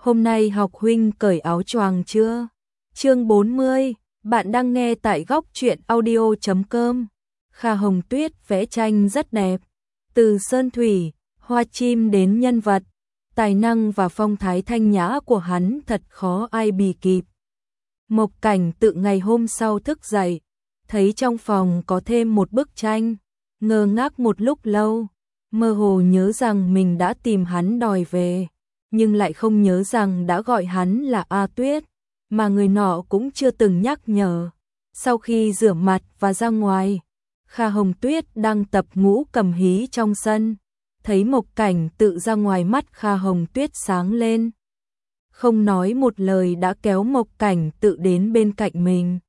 Hôm nay học huynh cởi áo choàng chưa? Chương 40, bạn đang nghe tại góc truyện audio.com. Kha Hồng Tuyết vẽ tranh rất đẹp, từ sơn thủy, hoa chim đến nhân vật, tài năng và phong thái thanh nhã của hắn thật khó ai bì kịp. Mộc Cảnh Tự ngày hôm sau thức dậy, thấy trong phòng có thêm một bức tranh, ngơ ngác một lúc lâu, mơ hồ nhớ rằng mình đã tìm hắn đòi về, nhưng lại không nhớ rằng đã gọi hắn là A Tuyết, mà người nọ cũng chưa từng nhắc nhở. Sau khi rửa mặt và ra ngoài, Kha Hồng Tuyết đang tập ngũ cầm hí trong sân, thấy Mộc Cảnh Tự ra ngoài, mắt Kha Hồng Tuyết sáng lên. Không nói một lời đã kéo Mộc Cảnh Tự đến bên cạnh mình,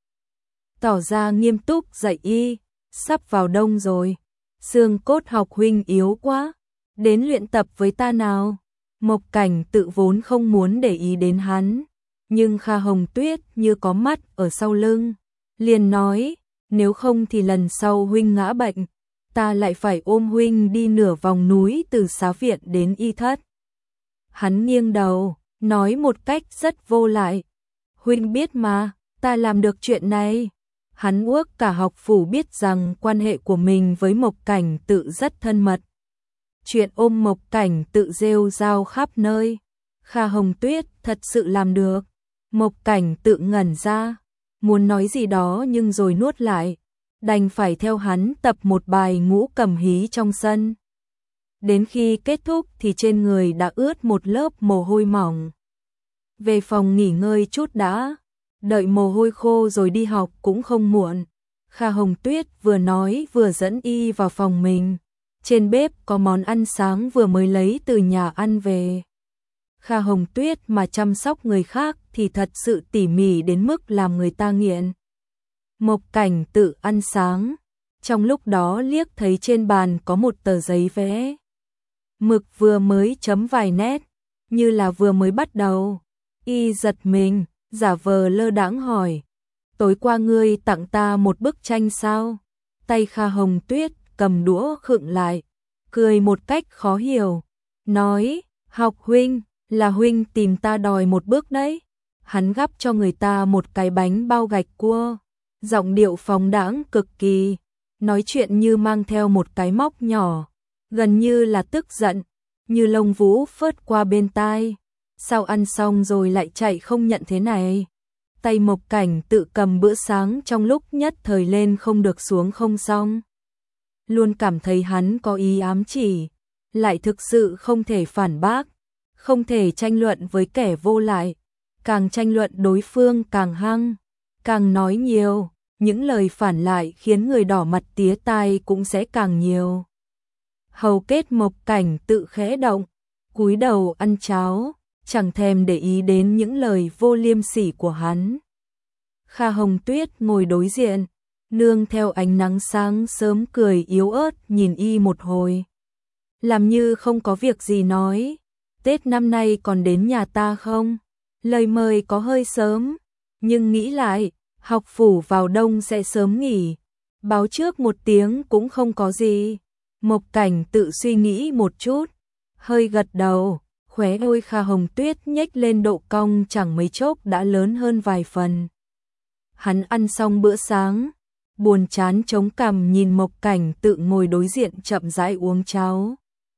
tỏ ra nghiêm túc dạy y, sắp vào đông rồi, xương cốt học huynh yếu quá, đến luyện tập với ta nào. Mộc Cảnh Tự vốn không muốn để ý đến hắn, nhưng Kha Hồng Tuyết như có mắt ở sau lưng, liền nói, nếu không thì lần sau huynh ngã bệnh, ta lại phải ôm huynh đi nửa vòng núi từ xá viện đến y thất. Hắn nghiêng đầu, nói một cách rất vô lại, huynh biết mà, ta làm được chuyện này. Hắn uốc cả học phủ biết rằng quan hệ của mình với Mộc Cảnh Tự rất thân mật. Chuyện ôm Mộc Cảnh Tự rêu rao khắp nơi. Kha Hồng Tuyết thật sự làm được. Mộc Cảnh Tự ngẩn ra, muốn nói gì đó nhưng rồi nuốt lại, đành phải theo hắn tập một bài ngũ cầm hí trong sân. Đến khi kết thúc thì trên người đã ướt một lớp mồ hôi mỏng. Về phòng nghỉ ngơi chút đã, đợi mồ hôi khô rồi đi học cũng không muộn. Kha Hồng Tuyết vừa nói vừa dẫn y vào phòng mình. Trên bếp có món ăn sáng vừa mới lấy từ nhà ăn về. Kha Hồng Tuyết mà chăm sóc người khác thì thật sự tỉ mỉ đến mức làm người ta nghiện. Mộc Cảnh Tự ăn sáng, trong lúc đó liếc thấy trên bàn có một tờ giấy vẽ. Mực vừa mới chấm vài nét, như là vừa mới bắt đầu. Y giật mình, giả vờ lơ đãng hỏi, tối qua ngươi tặng ta một bức tranh sao? Tay Kha Hồng Tuyết cầm đũa khựng lại, cười một cách khó hiểu, nói, học huynh, là huynh tìm ta đòi một bức đấy. Hắn gắp cho người ta một cái bánh bao gạch cua, giọng điệu phóng đãng cực kỳ, nói chuyện như mang theo một cái móc nhỏ, gần như là tức giận, như lông vũ phớt qua bên tai. Sao ăn xong rồi lại chạy không nhận thế này? Tay Mộc Cảnh Tự cầm bữa sáng trong lúc nhất thời lên không được xuống không xong. Luôn cảm thấy hắn có ý ám chỉ, lại thực sự không thể phản bác, không thể tranh luận với kẻ vô lại. Càng tranh luận đối phương càng hăng, càng nói nhiều, những lời phản lại khiến người đỏ mặt tía tai cũng sẽ càng nhiều. Hầu kết Mộc Cảnh Tự khẽ động, cúi đầu ăn cháo, chẳng thèm để ý đến những lời vô liêm sỉ của hắn. Kha Hồng Tuyết ngồi đối diện, nương theo ánh nắng sáng sớm cười yếu ớt nhìn y một hồi. Làm như không có việc gì nói, Tết năm nay còn đến nhà ta không? Lời mời có hơi sớm, nhưng nghĩ lại, học phủ vào đông sẽ sớm nghỉ, báo trước một tiếng cũng không có gì. Mộc Cảnh Tự suy nghĩ một chút, hơi gật đầu, khóe môi Kha Hồng Tuyết nhếch lên độ cong chẳng mấy chốc đã lớn hơn vài phần. Hắn ăn xong bữa sáng, buồn chán chống cằm nhìn Mộc Cảnh Tự ngồi đối diện chậm rãi uống cháo.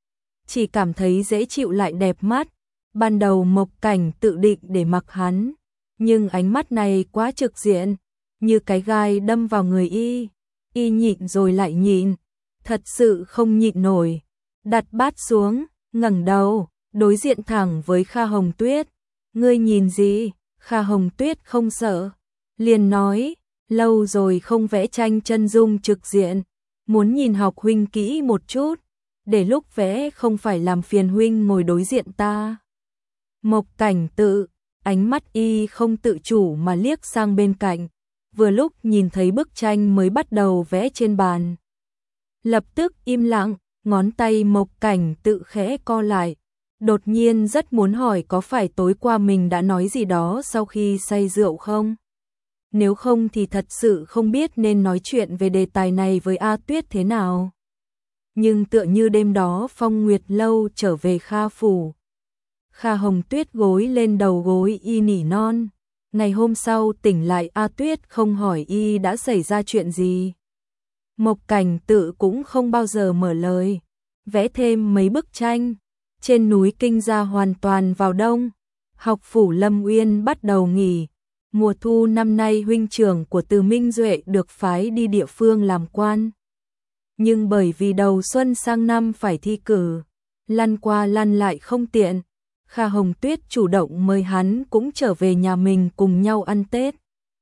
Chỉ cảm thấy dễ chịu lại đẹp mắt. Ban đầu Mộc Cảnh Tự định để mặc hắn, nhưng ánh mắt này quá trực diện, như cái gai đâm vào người y. Y nhịn rồi lại nhịn, thật sự không nhịn nổi. Đặt bát xuống, ngẩng đầu, đối diện thẳng với Kha Hồng Tuyết. Ngươi nhìn gì? Kha Hồng Tuyết không sợ, liền nói, lâu rồi không vẽ tranh chân dung trực diện, muốn nhìn học huynh kỹ một chút, để lúc vẽ không phải làm phiền huynh ngồi đối diện ta. Mộc Cảnh Tự, ánh mắt y không tự chủ mà liếc sang bên cạnh, vừa lúc nhìn thấy bức tranh mới bắt đầu vẽ trên bàn. Lập tức im lặng, ngón tay Mộc Cảnh Tự khẽ co lại, đột nhiên rất muốn hỏi có phải tối qua mình đã nói gì đó sau khi say rượu không? Nếu không thì thật sự không biết nên nói chuyện về đề tài này với A Tuyết thế nào. Nhưng tựa như đêm đó Phong Nguyệt Lâu trở về Kha phủ. Kha Hồng Tuyết gối lên đầu gối y nỉ non. Ngày hôm sau tỉnh lại A Tuyết không hỏi y đã xảy ra chuyện gì. Mộc Cảnh Tự cũng không bao giờ mở lời. Vẽ thêm mấy bức tranh. Trên núi Kinh Gia hoàn toàn vào đông. Học phủ Lâm Uyên bắt đầu nghỉ. Mùa thu năm nay huynh trưởng của Từ Minh Duệ được phái đi địa phương làm quan. Nhưng bởi vì đầu xuân sang năm phải thi cử, lăn qua lăn lại không tiện, Kha Hồng Tuyết chủ động mời hắn cũng trở về nhà mình cùng nhau ăn Tết.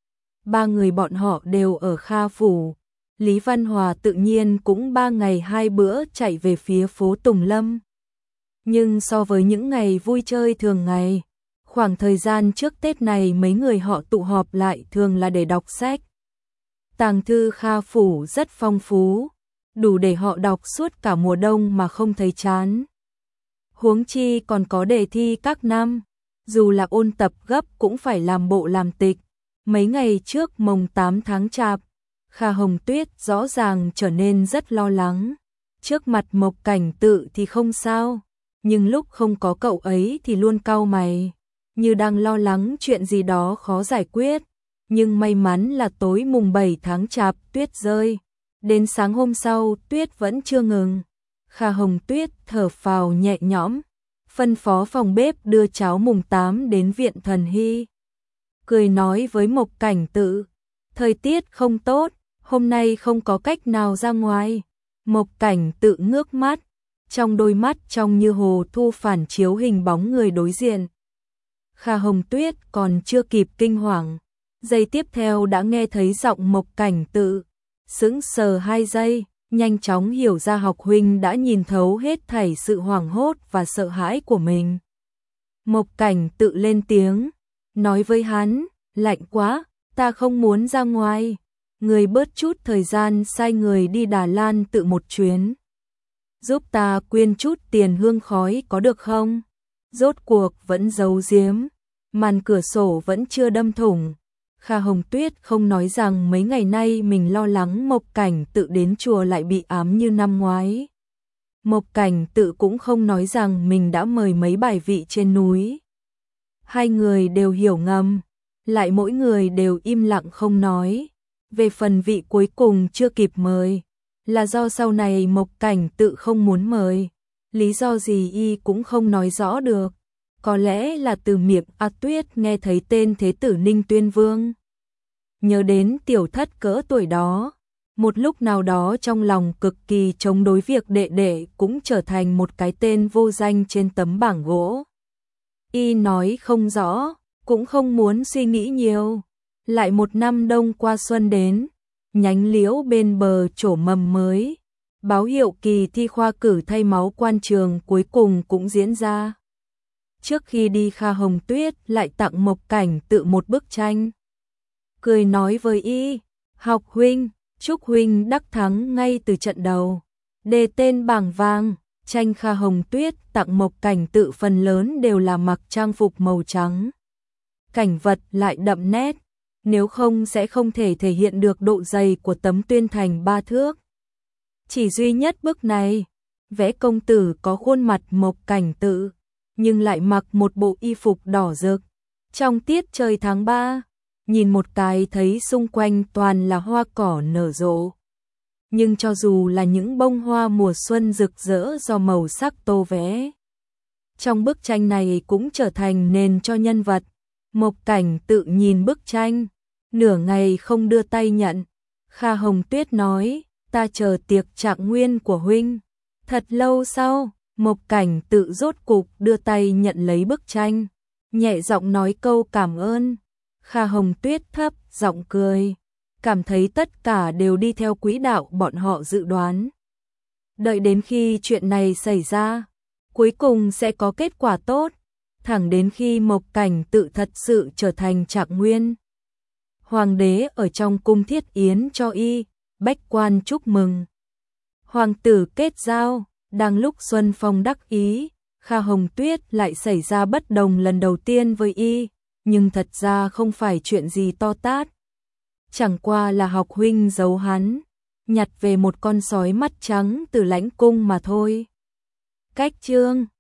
Ba người bọn họ đều ở Kha phủ. Lý Văn Hòa tự nhiên cũng 3 ngày 2 bữa chạy về phía phố Tùng Lâm. Nhưng so với những ngày vui chơi thường ngày, khoảng thời gian trước Tết này mấy người họ tụ họp lại thường là để đọc sách. Tàng thư Kha phủ rất phong phú, đủ để họ đọc suốt cả mùa đông mà không thấy chán. Huống chi còn có đề thi các năm, dù là ôn tập gấp cũng phải làm bộ làm tịch. Mấy ngày trước mồng 8 tháng Chạp, Kha Hồng Tuyết rõ ràng trở nên rất lo lắng. Trước mặt Mộc Cảnh Tự thì không sao, nhưng lúc không có cậu ấy thì luôn cau mày, như đang lo lắng chuyện gì đó khó giải quyết. Nhưng may mắn là tối mùng 7 tháng Chạp tuyết rơi, đến sáng hôm sau tuyết vẫn chưa ngừng. Kha Hồng Tuyết thở phào nhẹ nhõm, phân phó phòng bếp đưa cháo mùng 8 đến viện Thần Hy. Cười nói với Mộc Cảnh Tự, thời tiết không tốt, hôm nay không có cách nào ra ngoài. Mộc Cảnh Tự ngước mắt, trong đôi mắt trông như hồ thu phản chiếu hình bóng người đối diện. Kha Hồng Tuyết còn chưa kịp kinh hoàng, giây tiếp theo đã nghe thấy giọng Mộc Cảnh Tự, sững sờ 2 giây, nhanh chóng hiểu ra học huynh đã nhìn thấu hết thảy sự hoảng hốt và sợ hãi của mình. Mộc Cảnh Tự lên tiếng, nói với hắn, lạnh quá, ta không muốn ra ngoài. Người bớt chút thời gian sai người đi Đà Lan tự một chuyến. Giúp ta quyên chút tiền hương khói có được không? Rốt cuộc vẫn giấu giếm, màn cửa sổ vẫn chưa đâm thủng. Kha Hồng Tuyết không nói rằng mấy ngày nay mình lo lắng Mộc Cảnh Tự đến chùa lại bị ám như năm ngoái. Mộc Cảnh Tự cũng không nói rằng mình đã mời mấy bài vị trên núi. Hai người đều hiểu ngầm, lại mỗi người đều im lặng không nói. Về phần vị cuối cùng chưa kịp mời, là do sau này Mộc Cảnh Tự không muốn mời. Lý do gì y cũng không nói rõ được. Có lẽ là từ miệng A Tuyết nghe thấy tên Thế tử Ninh Tuyên Vương. Nhớ đến tiểu thất cỡ tuổi đó, một lúc nào đó trong lòng cực kỳ chống đối việc đệ đệ cũng trở thành một cái tên vô danh trên tấm bảng gỗ. Y nói không rõ, cũng không muốn suy nghĩ nhiều. Lại một năm đông qua xuân đến, nhánh liễu bên bờ trổ mầm mới. Báo hiệu kỳ thi khoa cử thay máu quan trường cuối cùng cũng diễn ra. Trước khi đi Kha Hồng Tuyết lại tặng Mộc Cảnh Tự một bức tranh. Cười nói với y, học huynh, chúc huynh đắc thắng ngay từ trận đầu. Đề tên bảng vàng, tranh Kha Hồng Tuyết tặng Mộc Cảnh Tự phần lớn đều là mặc trang phục màu trắng. Cảnh vật lại đậm nét, nếu không sẽ không thể thể hiện được độ dày của tấm tuyên thành 3 thước. Chỉ duy nhất bức này, vẽ công tử có khuôn mặt Mộc Cảnh Tự, nhưng lại mặc một bộ y phục đỏ rực. Trong tiết trời tháng 3, nhìn một cái thấy xung quanh toàn là hoa cỏ nở rộ. Nhưng cho dù là những bông hoa mùa xuân rực rỡ do màu sắc tô vẽ, trong bức tranh này cũng trở thành nền cho nhân vật. Mộc Cảnh Tự nhìn bức tranh, nửa ngày không đưa tay nhận. Kha Hồng Tuyết nói, ta chờ tiệc trạng nguyên của huynh. Thật lâu sau, Mộc Cảnh Tự rốt cục đưa tay nhận lấy bức tranh, nhẹ giọng nói câu cảm ơn. Kha Hồng Tuyết thấp giọng cười, cảm thấy tất cả đều đi theo quỹ đạo bọn họ dự đoán. Đợi đến khi chuyện này xảy ra, cuối cùng sẽ có kết quả tốt, thẳng đến khi Mộc Cảnh Tự thật sự trở thành trạng nguyên. Hoàng đế ở trong cung thiết yến cho y, bách quan chúc mừng. Hoàng tử kết giao, đang lúc xuân phong đắc ý, Kha Hồng Tuyết lại xảy ra bất đồng lần đầu tiên với y, nhưng thật ra không phải chuyện gì to tát. Chẳng qua là học huynh giấu hắn, nhặt về một con sói mắt trắng từ lãnh cung mà thôi. Cách chương